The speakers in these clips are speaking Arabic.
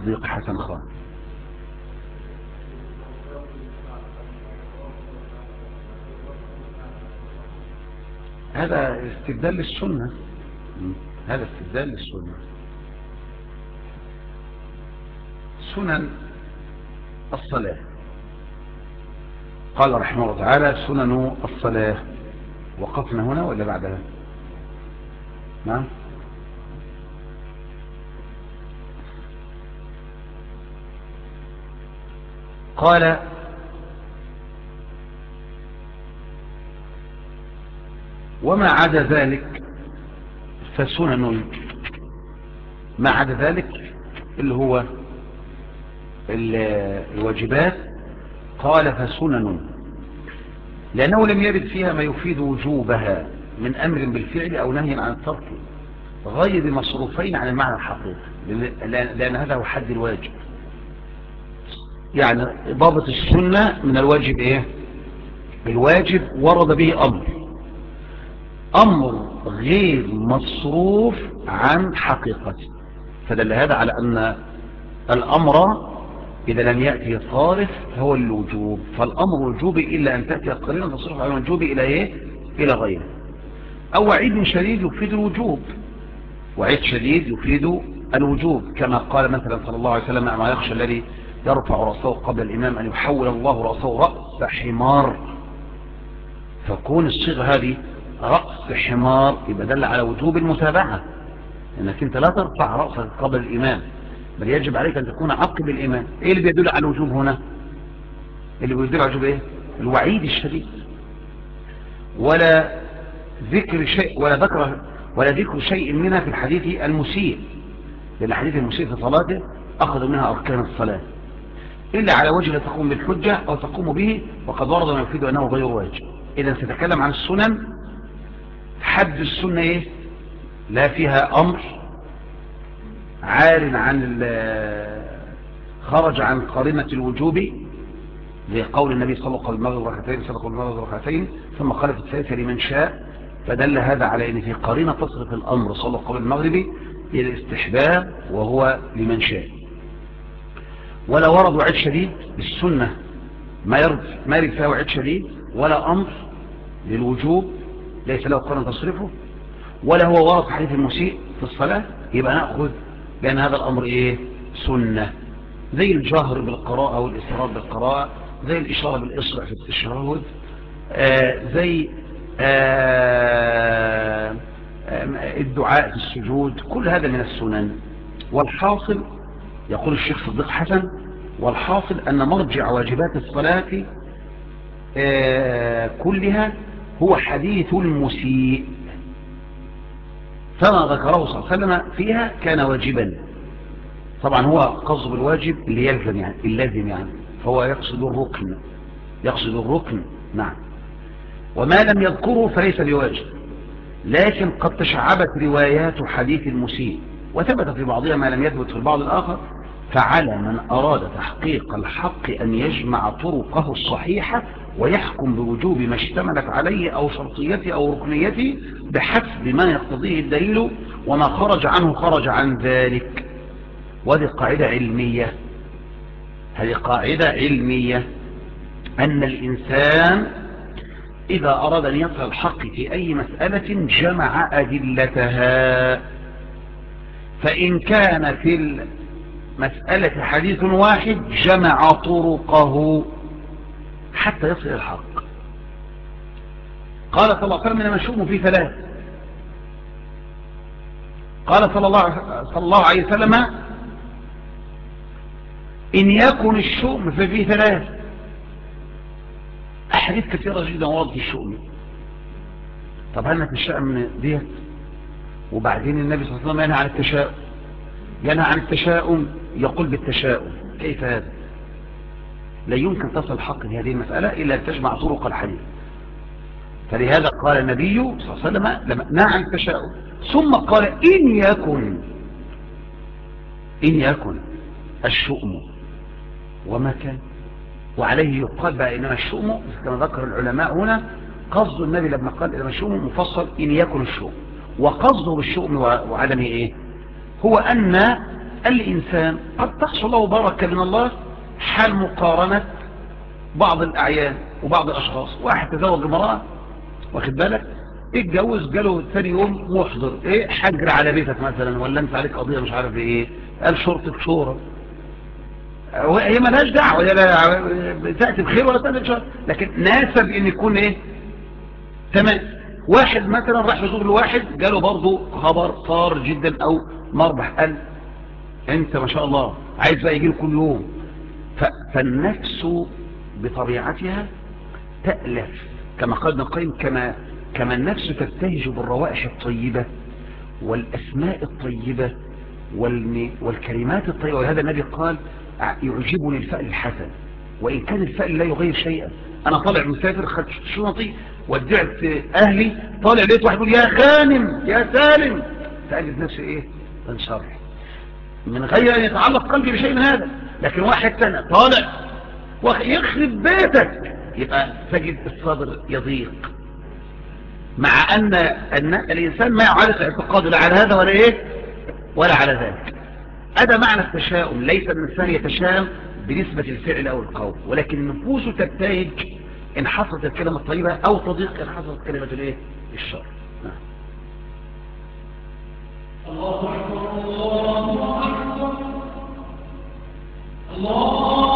الصديق حسن خان. هذا استبدال للسنة. هذا استبدال للسنة. سنن الصلاة قال رحمه الله تعالى سنن الصلاة. وقفنا هنا ولا بعدها؟ نعم. قال وما عدا ذلك فسنن. ما عدا ذلك اللي هو الواجبات قال فسنن، لأنه لم يرد فيها ما يفيد وجوبها من أمر بالفعل أو نهي عن الترك غير مصروفين عن المعنى الحقيقي، لأن هذا هو حد الواجب. يعني ضابط السنة من الواجب ايه؟ الواجب ورد به أمر غير مصروف عن حقيقته، فدل هذا على أن الأمر إذا لم يأتي صارف هو الوجوب، فالأمر وجوبي إلا أن تأتي قرينة تصرف عن الوجوب إلى إيه؟ إلى غيره. أو وعيد شديد يفيد الوجوب، وعيد شديد يفيد الوجوب، كما قال مثلا صلى الله عليه وسلم أما يخشى الذي يرفع رأسه قبل الإمام أن يحول الله رأسه رأس حمار. فكون الصيغة هذه رأس حمار يبقى دل على وجوب المتابعة، انك انت لا ترفع رأسك قبل الامام، بل يجب عليك ان تكون عقب الامام. ايه اللي بيدل على الوجوب هنا؟ اللي بيدل على الوجوب ايه؟ الوعيد الشديد. ولا ذكر شيء ولا ذكر شيء منها في الحديث المسيء، لان الحديث المسيء في صلاته اخذ منها اركان الصلاة الا على وجه لا تقوم بالحجة او تقوم به، وقد ورد ما يفيد انه غير واجب. اذا سنتكلم عن السنن. حد السنة ايه؟ لا فيها امر عار عن خرج عن قرينة الوجوب، زي قول النبي صلى الله عليه وسلم المغرب ركعتين صدق المغرب ركعتين ثم قال في الثالثة لمن شاء، فدل هذا على ان في قرينة تصرف الامر صلى الله قبل المغرب الى الاستحباب وهو لمن شاء. ولا ورد وعيد شديد بالسنة ما يرد فيها وعيد شديد، ولا امر للوجوب ليس له قرينة تصرفه، ولا هو ورد حديث المسيء في الصلاة، يبقى نأخذ بأن هذا الأمر إيه؟ سنة، زي الجهر بالقراءة والإسراء بالقراءة، زي الإشارة بالإصرع في التشهد، زي الدعاء في السجود، كل هذا من السنن. والحاصل يقول الشيخ صديق حسن والحاصل أن مرجع واجبات الصلاة كلها هو حديث المسيء، فما ذكره صلى الله عليه وسلم فيها كان واجبا. طبعا هو قصد بالواجب اللي يلزم يعني اللازم يعني، فهو يقصد الركن نعم. وما لم يذكره فليس بواجب، لكن قد تشعبت روايات حديث المسيء وثبت في بعضها ما لم يثبت في البعض الآخر، فعلى من أراد تحقيق الحق أن يجمع طرقه الصحيحة ويحكم بوجوب ما اشتملت عليه أو شرطيته أو ركنيته بحسب ما يقتضيه الدليل، وما خرج عنه خرج عن ذلك. وهذه قاعدة علمية، هذه قاعدة علمية أن الإنسان إذا أراد أن يصل الحق في أي مسألة جمع أدلتها، فإن كان في المسألة حديث واحد جمع طرقه حتى يصل الحق. قال صلى الله عليه وسلم إنما الشؤم في ثلاث. قال صلى الله عليه وسلم إن يكن الشؤم ففي ثلاث. أحاديث كثيرة جدا ورد في الشؤم. طب هل نتشاءم من ديت؟ وبعدين النبي صلى الله عليه وسلم ينهى عن التشاؤم يقول بالتشاؤم. كيف هذا؟ لا يمكن تصل الحق في هذه المسألة إلا أن تجمع طرق الحديث. فلهذا قال النبي صلى الله عليه وسلم لما نهى عن التشاؤم ثم قال إن يكن الشؤم وما كان. وعليه يقال بقى إنما الشؤم كما ذكر العلماء هنا قصد النبي لما قال إنما الشؤم مفصل إن يكن الشؤم، وقصده بالشؤم وعدمه إيه؟ هو أن الإنسان قد تحصل له بركة من الله حال مقارنة بعض الأعيان وبعض الأشخاص. واحد تزوج امرأة، واخد بالك، اتجوز، جاله ثاني يوم محضر ايه، حجر على بيتك مثلا، ولا انت عليك قضية مش عارف ايه، قال شرطة شورى. هي مالهاش دعوة، هي لا تأتي بخير ولا تأتي بشر، لكن ناسب ان يكون ايه تمام. واحد مثلا راح يزور لواحد، جاله برضه خبر صار جدا او مربح، قال انت ما شاء الله عايز بقى يجي كل يوم. فالنفس بطبيعتها تألف، كما قال ابن القيم، كما النفس تبتهج بالروائح الطيبة والأسماء الطيبة والكلمات الطيبة. وهذا النبي قال يعجبني الفأل الحسن وإن كان الفأل لا يغير شيئا. أنا طالع مسافر، خدت شنطي ودعت أهلي، طالع لقيت واحد يقول يا غانم يا سالم، فأجد نفسي إيه، انشرح من غير أن يتعلق قلبي بشيء من هذا. لكن واحد سنة طالع يخرب بيتك، يبقى تجد الصدر يضيق، مع أن الإنسان ما يعرف اعتقاده لا على هذا ولا إيه ولا على ذلك. هذا معنى التشاؤم. ليس الإنسان يتشاءم بنسبة الفعل أو القول، ولكن نفوسه تبتهج إن حصلت الكلمة الطيبة، أو تضيق إن حصلت كلمة الإيه الشر. الله أكبر الله أكبر الله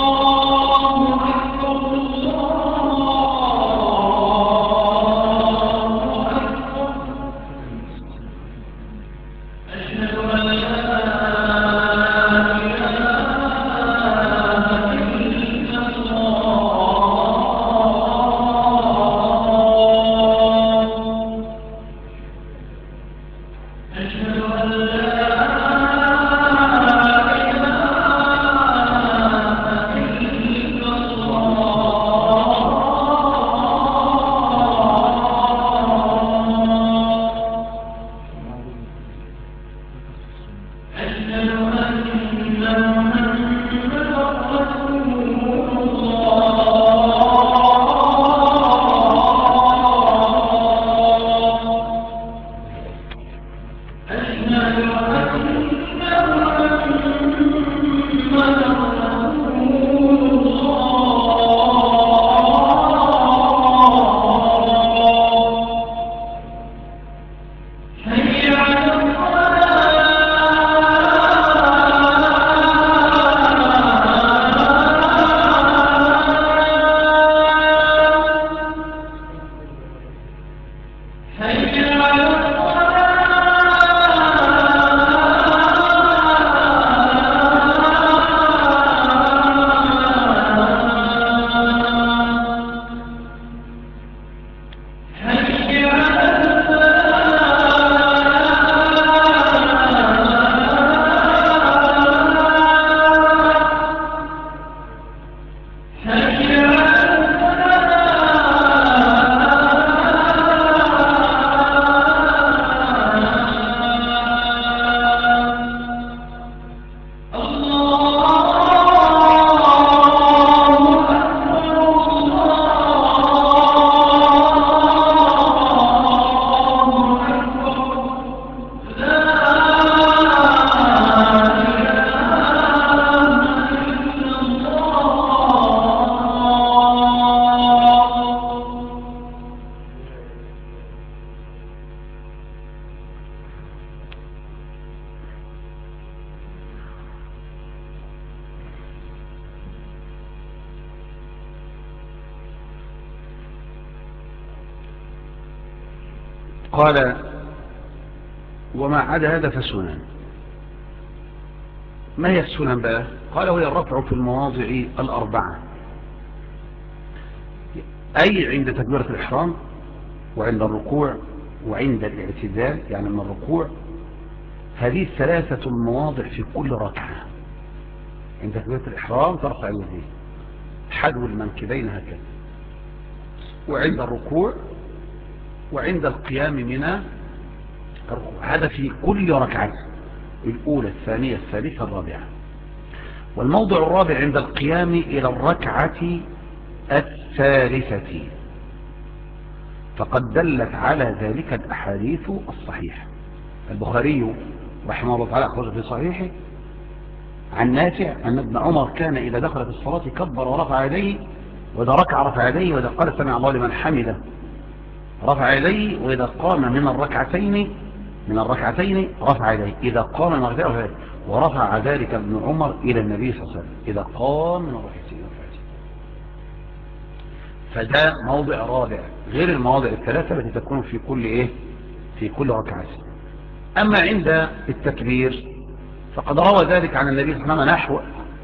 قال وما عدا هذا فسنن. ما هي السنن بقى؟ قال وهي الرفع في المواضع الأربعة، أي عند تكبيرة الإحرام وعند الركوع وعند الاعتدال، يعني من الركوع. هذه الثلاثة المواضع في كل ركعة. عند تكبيرة الإحرام ترفع اليدين حذو المنكبين هكذا، وعند الركوع وعند القيام من الركوع. هذا في كل ركعة، الأولى الثانية الثالثة الرابعة. والموضع الرابع عند القيام إلى الركعة الثالثة، فقد دلت على ذلك الأحاديث الصحيحة. البخاري رحمه الله تعالى أخرج في صحيحه عن نافع أن ابن عمر كان إذا دخل في الصلاة كبر ورفع يديه، وإذا ركع رفع يديه، وإذا قال سمع الله لمن حمده رفع يديه، وإذا قام من الركعتين رفع يديه، إذا قام من الركعتين رفع يديه. ورفع ذلك ابن عمر إلى النبي صلى الله عليه وسلم إذا قام من الركعتين رفع يديه. فده موضع رابع غير المواضع الثلاثة التي تكون في كل في كل ركعة. أما عند التكبير فقد روى ذلك عن النبي صلى الله عليه وسلم نحو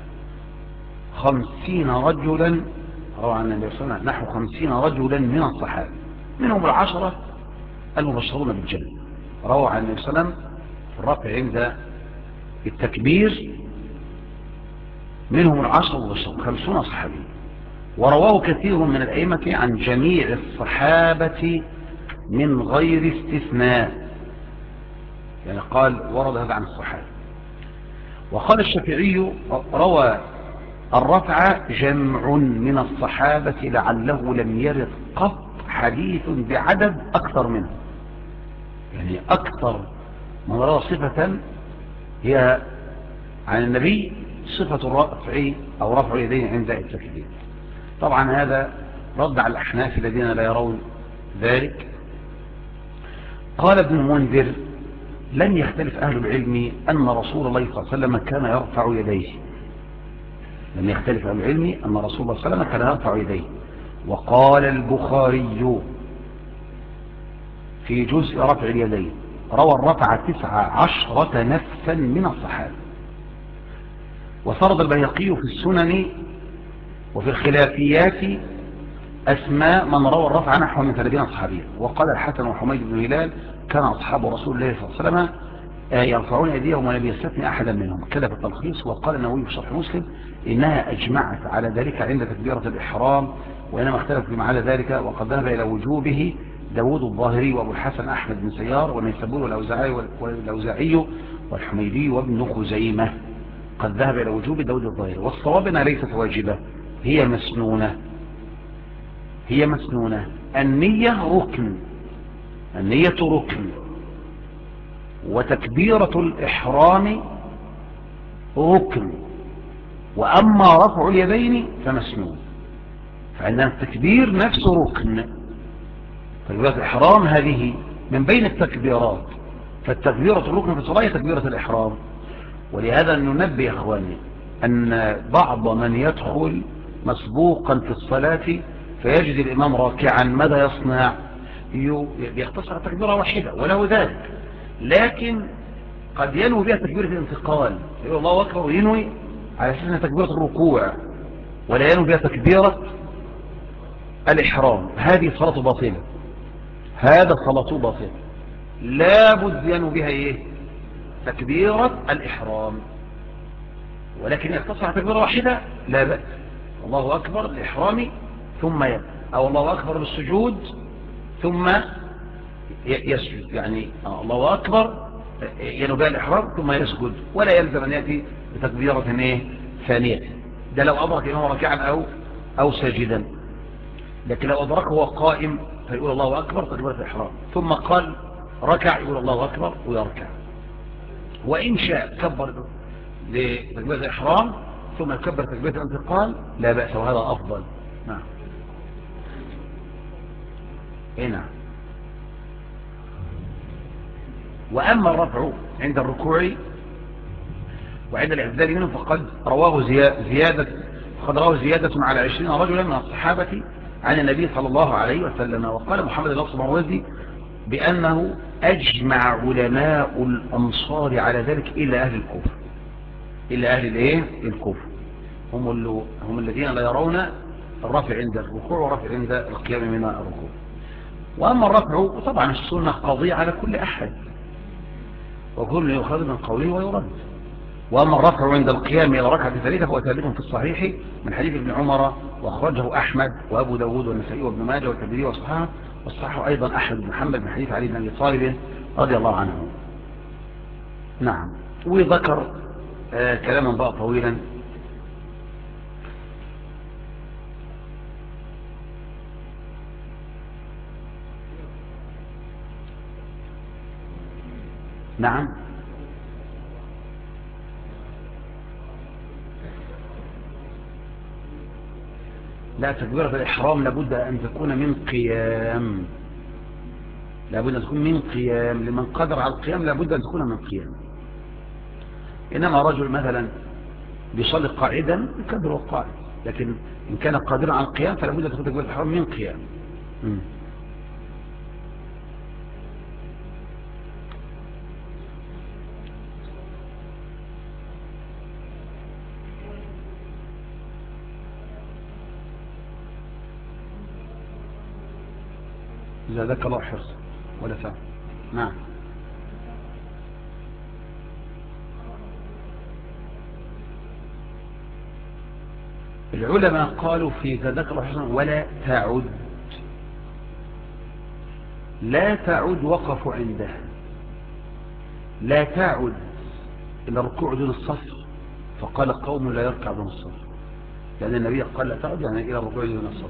50 رجلا، روى عن النبي صلى الله عليه وسلم نحو 50 رجلا من الصحابة، منهم 10 المبشرون بالجنة. روى عن النبي صلى الله عليه وسلم في الرفع عند التكبير منهم 10 المبشرون 50 صحابي. ورواه كثير من الأئمة عن جميع الصحابة من غير استثناء، يعني قال ورد هذا عن الصحابة. وقال الشافعي روى الرفع جمع من الصحابة لعله لم يرد قط حديث بعدد أكثر منه، يعني أكثر من روى صفة هي عن النبي صفة الرفع أو رفع اليدين عند التكبير. طبعا هذا رد على الأحناف الذين لا يرون ذلك. قال ابن المنذر لم يختلف أهل العلم أن رسول الله صلى الله عليه وسلم كان يرفع يديه، لم يختلف أهل العلم أن رسول الله صلى الله عليه وسلم كان يرفع يديه. وقال البخاري في جزء رفع اليدين روى الرفع 19 نفسا من الصحابة. وسرد البيهقي في السنن وفي الخلافيات أسماء من روى الرفع نحو من 30 صحابيا. وقال الحسن وحميد بن هلال كان أصحاب رسول الله صلى الله عليه وسلم يرفعون أيديهم ولم يستثني أحدا منهم، كذا في التلخيص. وقال النووي في شرح مسلم إنها أجمعت على ذلك عند تكبيرة الإحرام، وإنما اختلف فيما على ذلك، وقد ذهب إلى وجوبه داود الظاهري وأبو الحسن أحمد بن سيار والنيسابوري والأوزاعي والحميدي وابن خزيمة. قد ذهب إلى وجوب داود الظاهري. والصواب أنها ليست واجبة، هي مسنونة. النية ركن، وتكبيرة الإحرام ركن، وأما رفع اليدين فمسنون. فعندنا التكبير نفسه ركن، تكبيرة الإحرام هذه من بين التكبيرات، فالتكبيرة الركن في الصلاة هي تكبيرة الإحرام. ولهذا ننبه يا أخواني أن بعض من يدخل مسبوقا في الصلاة فيجد الإمام راكعا ماذا يصنع؟ يختصر تكبيرة واحدة وله ذلك، لكن قد ينوي بها تكبيرة الانتقال، يقول الله أكبر وينوي على أساس أنها تكبيرة الركوع ولا ينوي بها تكبيرة الإحرام. هذه صلاة باطلة، هذا صلاة باطلة، لابد ينوي بها تكبيرة الإحرام. ولكن يقتصر تكبيرة واحدة لا بأس، الله أكبر الإحرام ثم أو الله أكبر بالسجود ثم يسجد، يعني الله أكبر ينوي بها الإحرام ثم يسجد، ولا يلزم أن يأتي بتكبيرة ثانية. ده لو أدرك إنه ركعا أو ساجدا. لكن لو أدركه هو قائم فيقول الله أكبر تكبيرة الإحرام، ثم قال ركع يقول الله أكبر ويركع. وإن شاء كبر لتكبيرة الإحرام ثم يكبر تكبيرة الانتقال لا بأس، وهذا أفضل. نعم. نعم. وأما الرفع عند الركوع وعند الاعتدال منه فقد رواه زيادة على 20 رجلا من الصحابة عن النبي صلى الله عليه وسلم. وقال محمد الأصل المروزي بأنه أجمع علماء الأمصار على ذلك إلا أهل الكوفة، إلا أهل الكوفة هم الذين لا يرون الرفع عند الركوع ورفع عند القيام من الركوع. وأما الرفع طبعا السنة قضية على كل أحد، وكل يؤخذ من قوله ويرد. وأما الرفع عند القيام إلى ركعة ثالثة فهو ثابت في الصحيح من حديث ابن عمر، وأخرجه أحمد وأبو داود والنسائي وابن ماجه والترمذي وصححه، وصححه أيضا أحمد بن محمد من حديث علي بن أبي طالب رضي الله عنه. نعم. وذكر كلاما بقى طويلا. نعم. لا، تكبيرة الإحرام لابد أن تكون من قيام، لابد أن تكون من قيام، لمن قدر على القيام لابد أن تكون من قيام. إنما رجل مثلا بيصلي قاعدا يكبر القاعد، لكن إن كان قادرا على القيام فلابد أن تكون تكبيرة الإحرام من قيام. زادك الله حرصا ولا فهم. نعم. العلماء قالوا في زادك الله حرصا ولا تعد، لا تعد وقفوا عندها، لا تعد إلى الركوع دون الصف، فقال قوم لا يركع دون الصف، لأن النبي قال لا تعد يعني إلى الركوع دون الصف.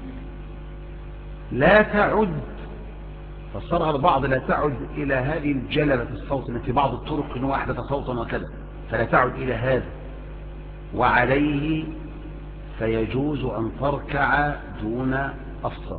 لا تعد فصار البعض لا تعد إلى هذه الجلبة الصوت التي في بعض الطرق إنه أحدث صوتا وكذا، فلا تعد إلى هذا، وعليه فيجوز أن تركع دون الصف.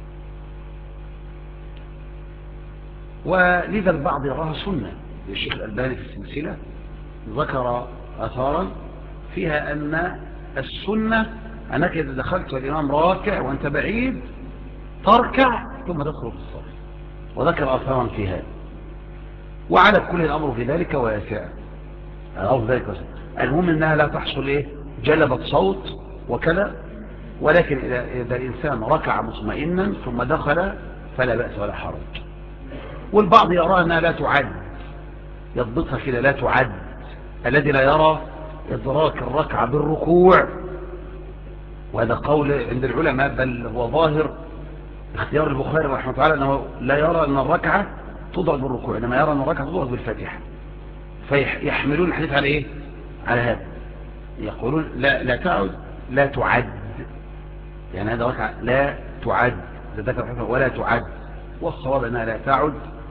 ولذا البعض يراها سنة، الشيخ الألباني في السلسلة ذكر آثارا فيها أن السنة أنك إذا دخلت والإمام راكع وأنت بعيد تركع ثم تدخل في الصف، وذكر آثارا في هذا. وعلى كل الأمر في ذلك واسع، الأمر في ذلك واسع. المهم أنها لا تحصل جلبة صوت وكذا، ولكن إذا الإنسان ركع مطمئنا ثم دخل فلا بأس ولا حرج. والبعض يرى أنها لا تعد، يضبطها كده لا تعد، الذي لا يرى إدراك الركعة بالركوع، وهذا قول عند العلماء، بل هو ظاهر اختيار البخاري رحمه الله تعالى أنه لا يرى أن الركعة تضرب بالركوع، إنما يرى أن الركعة تضرب بالفاتحة، فيحملون الحديث على إيه؟ على هذا، يقولون لا تعد، لا تعد، يعني هذا ركعة لا تعد ولا تعد، والصواب أنها لا تعد.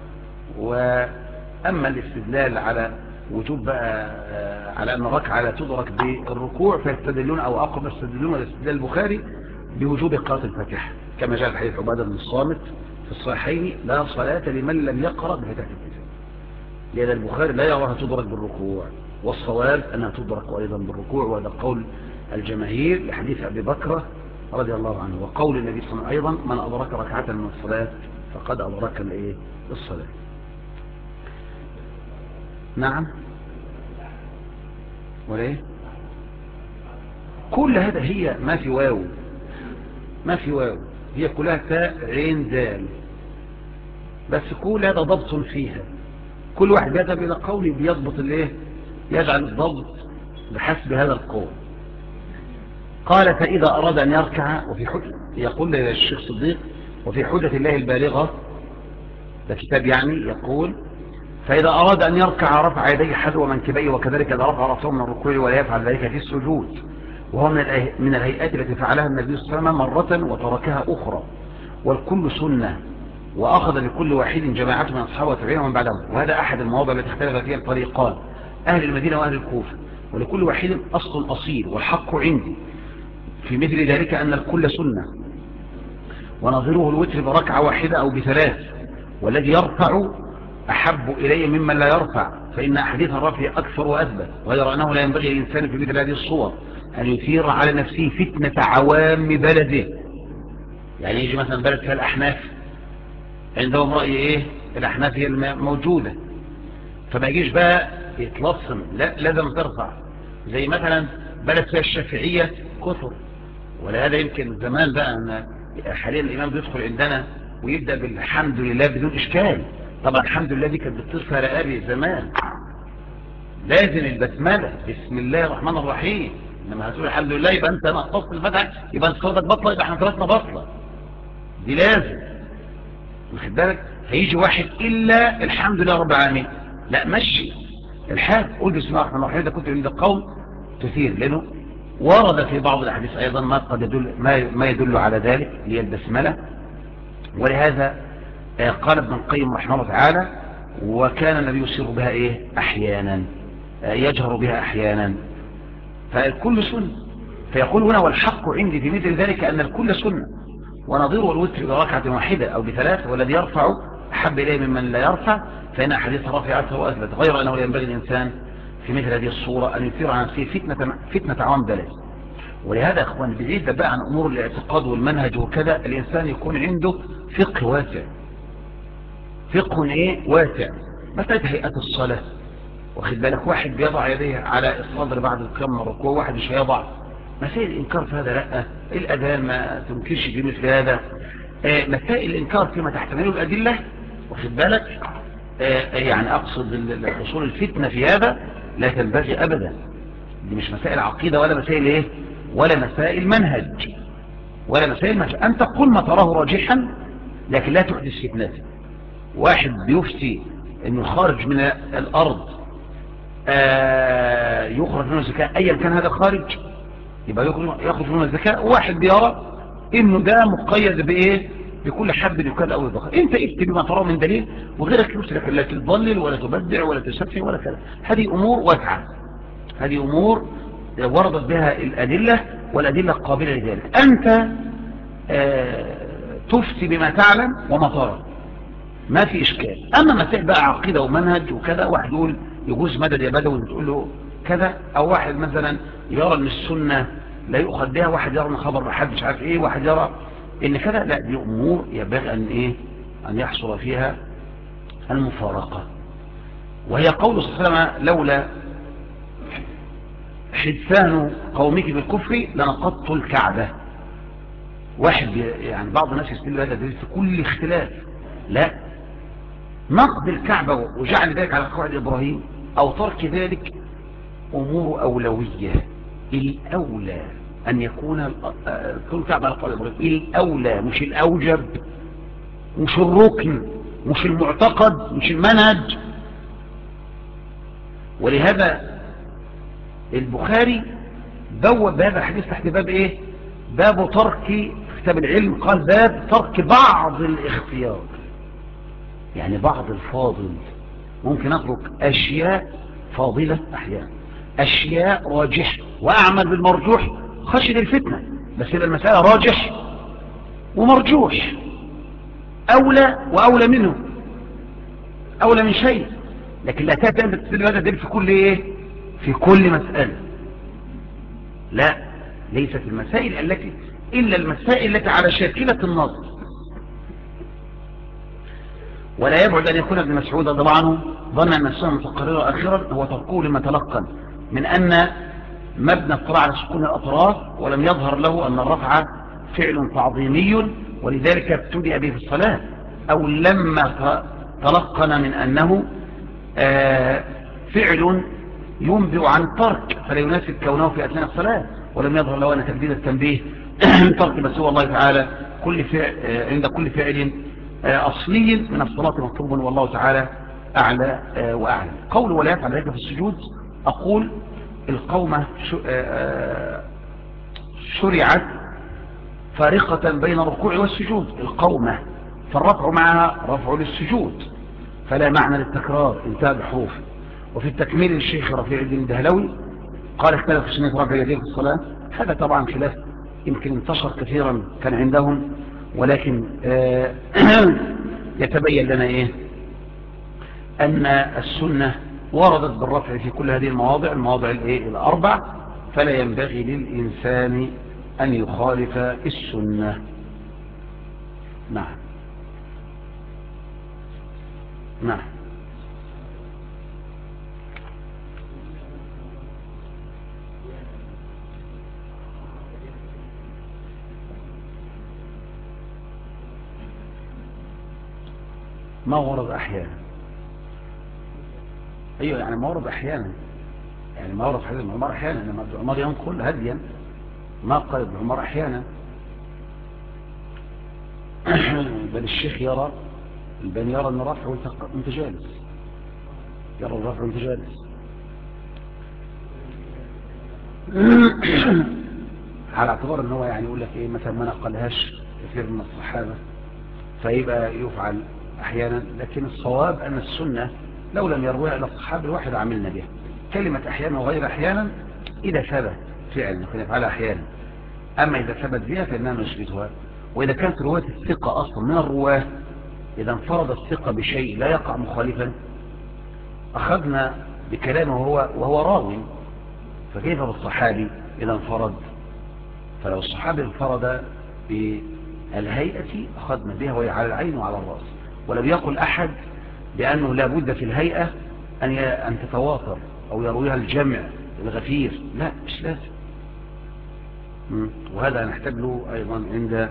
وأما الاستدلال على وجوب بقى على أن الركعة لا تدرك بالركوع فيستدلون، أو أقرب يستدلون على استدلال البخاري بوجوب قراءة الفاتحة، كما جاء في حديث عبادة بن الصامت في الصحيحين لا صلاة لمن لم يقرأ بفاتحة الكتاب، لأن البخاري لا يراها تدرك بالركوع، والصواب أنها تدرك أيضا بالركوع، وهذا قول الجماهير لحديث أبي بكر رضي الله عنه، وقول النبي صلى الله عليه وسلم أيضا من أدرك ركعة من الصلاة فقد أدرك الصلاة. نعم. وليه كل هذا هي ما في واو، ما في واو، هي كلها تاء عين دال، بس كل هذا ضبط فيها، كل واحد يذهب إلى قولي بيضبط يجعل الضبط بحسب هذا القول. قال فإذا أراد أن يركع، وفي حجة يقول الشيخ صديق وفي حجة الله البالغة، ده كتاب يعني، يقول فإذا أراد أن يركع رفع يديه حذو منكبيه، وكذلك إذا رفع رأسه من الركوع ولا يفعل ذلك في السجود، وهو من الهيئات التي فعلها النبي صلى الله عليه وسلم مرة وتركها أخرى، والكل سنة، وأخذ بكل واحد جماعة من أصحابه وتابعين ومن بعدهم، وهذا أحد المواضع التي اختلف فيها الطريقان أهل المدينة وأهل الكوفة، ولكل واحد أصل أصيل، والحق عندي في مثل ذلك أن الكل سنة، ونظيره الوتر بركعة واحدة أو بثلاث، والذي يرفع أحب إليه ممن لا يرفع، فإن أحاديث الرفع أكثر وأثبت، غير أنه لا ينبغي للإنسان في مثل هذه الصور أن يثير على نفسه فتنة عوام بلده، يعني يجي مثلا بلد فيها الأحناف عندهم رأي الأحناف هي الموجودة، فما يجيش بقى يتلصم، لا لازم ترفع، زي مثلا بلد فيها الشافعية كثر، ولهذا يمكن زمان بقى أن حاليا الإمام بيدخل عندنا ويبدأ بالحمد لله بدون إشكال، طبعا الحمد لله دي كانت بتصفى رقابي زمان، لازم البسملة بسم الله الرحمن الرحيم، لما هتقول الحمد لله يبقى انت نقصت الفتح، يبقى انت صوتك بطلة، يبقى احنا ثلاثنا بطلة، دي لازم، واخد بالك. هيجي واحد إلا الحمد لله رب العالمين، لا مشي الحال، قول بسم الله الرحمن الرحيم، ده كنت عند القوم تثير، لأنه ورد في بعض الأحاديث أيضا ما قد يدل ما يدل على ذلك، هي البسملة. ولهذا قال ابن القيم رحمه الله تعالى وكان النبي يسر بها أحيانا، يجهر بها أحيانا، فالكل سنة، فيقول هنا والحق عندي في مثل ذلك أن الكل سنة، ونظير الوتر بركعة واحدة أو بثلاث، والذي يرفع أحب إليه ممن لا يرفع، فإن حديث رفع أكثر وأثبت، غير أنه ينبغي الإنسان في مثل هذه الصورة أن يثير عن نفسه فتنة عوام بلد. ولهذا يا أخوان بعيد بقى عن أمور الاعتقاد والمنهج وكذا، الإنسان يكون عنده فقه واسع، فقه إيه واسع. مسألة هيئة الصلاة، واخد بالك، واحد بيضع يديه على الصدر بعد القيام من الركوع، واحد مش هيضع. مسائل الإنكار في هذا لا، الأذان ما تنكرش في مثل هذا. مسائل الإنكار فيما تحتمله الأدلة، واخد بالك، يعني أقصد حصول الفتنة في هذا لا تنبغي أبدا. دي مش مسائل عقيدة ولا مسائل إيه، ولا مسائل منهج، ولا مسائل منهج. أنت قل ما تراه راجحا لكن لا تحدث فتنة. واحد بيفتي أنه خارج من الأرض يخرج منه الزكاة، أيا كان هذا خارج يبقى يخرج منه الزكاة. واحد بيرى انه ده مقيد بايه، بكل حب يكاد او يضخ. انت اكتب بما تراه من دليل وغيرك يسلك، لا تضلل ولا تبدع ولا تسفه ولا كذا. هذه امور واسعه، هذه امور وردت بها الادله، والادله قابله لذلك. انت تفتي بما تعلم وما ترى، ما في اشكال. اما مسائل بقى عقيده ومنهج وكذا، واحد يقول يجوز مدد يا بدوي تقول له كذا، او واحد مثلا يرى ان السنه لا يؤخذ بها، واحد يرى ان خبر حد مش عارف ايه، واحد يرى ان كذا. لا، دي امور ينبغي ان ايه، ان يحصل فيها المفارقه. وهي قول صلى الله عليه وسلم لولا حدثان قومك بالكفر لنقضت الكعبه. واحد يعني بعض الناس يستدل هذا دليل في كل اختلاف. لا، نقض الكعبة وجعل ذلك على قواعد إبراهيم أو ترك ذلك أمور أولوية. الأولى أن يكون كل الكعبة على قواعد إبراهيم، الأولى مش الأوجب، مش الركن، مش المعتقد، مش المنهج. ولهذا البخاري بوب هذا الحديث تحت باب إيه، باب ترك كتاب العلم، قال باب ترك بعض الاختيار، يعني بعض الفاضل. ممكن أترك أشياء فاضلة أحيانا، أشياء راجح، وأعمل بالمرجوح خشية الفتنة. بس يبقى المسألة راجح ومرجوح، أولى وأولى منه، أولى من شيء. لكن لا تأتي أنت تستدل هذا الدليل في كل إيه، في كل مسألة. لا، ليست المسائل التي إلا المسائل التي على شاكلة النص. ولا يبعد أن يكون ابن مسعود رضي الله عنه ظن أن السنة متقررة آخرا هو تركه لما تلقن من أن مبنى الصلاة على سكون الأطراف، ولم يظهر له أن الرفع فعل تعظيمي ولذلك ابتدأ به في الصلاة، أو لما تلقن من أنه فعل ينبئ عن الترك فلا يناسب كونه في أثناء الصلاة، ولم يظهر له أن تجديد التنبيه ترك بس هو الله تعالى كل فعل عند كل فعل أصلي من الصلاة مطلوب، والله تعالى أعلى وأعلم. قول ولا يفعل ذلك في السجود، أقول القومة شرعت فارقة بين الركوع والسجود. القومة فالرفع معها رفع للسجود فلا معنى للتكرار، انتهى بحروف. وفي التكميل الشيخ رفيع الدين الدهلوي قال اختلف في سنة رفع يديه في الصلاة. هذا طبعا خلاف يمكن انتشر كثيرا كان عندهم، ولكن يتبين لنا ايه، ان السنة وردت بالرفع في كل هذه المواضع الايه الاربع، فلا ينبغي للانسان ان يخالف السنة. نعم نعم. ما ورد احيانا، ايوه يعني ما ورد احيانا، يعني ما ورد حديث ابن عمر احيانا، لما ابن عمر ينقل هديا ما قال ابن عمر احيانا. بل الشيخ يرى الباني يرى ان رفعه وانت جالس، يرى الرفع وانت جالس. على اعتبار ان هو يعني يقول لك ايه، مثلا ما نقلهاش كثير من الصحابه فيبقى يفعل احيانا. لكن الصواب ان السنه لو لم يروها الى الصحابه الواحد عملنا بها. كلمه احيانا وغير احيانا اذا ثبت فعلا ممكن يفعلها أحيانا. أما إذا ثبت بها فإننا نثبتها. وإذا كانت رواية الثقة أصلا من الرواة، إذا انفرد الثقة بشيء لا يقع مخالفا أخذنا بكلامه وهو راوي، فكيف بالصحابي إذا انفرد؟ فلو الصحابي انفرد بالهيئة أخذنا بها وهي على العين وعلى الرأس، ولم يقل أحد بأنه لا بد في الهيئة أن تتواتر أو يرويها الجمع الغفير، لا مش لازم. وهذا نحتاج له أيضا عند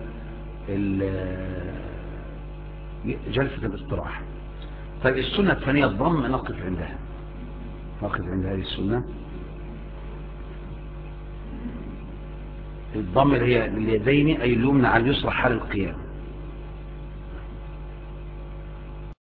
جلسة الاستراحة. طيب السنة الثانية الضم، نقف عندها، نقف عند هذه السنة. الضم اللي هي اليدين أي اليمنى على اليسرى حال القيام.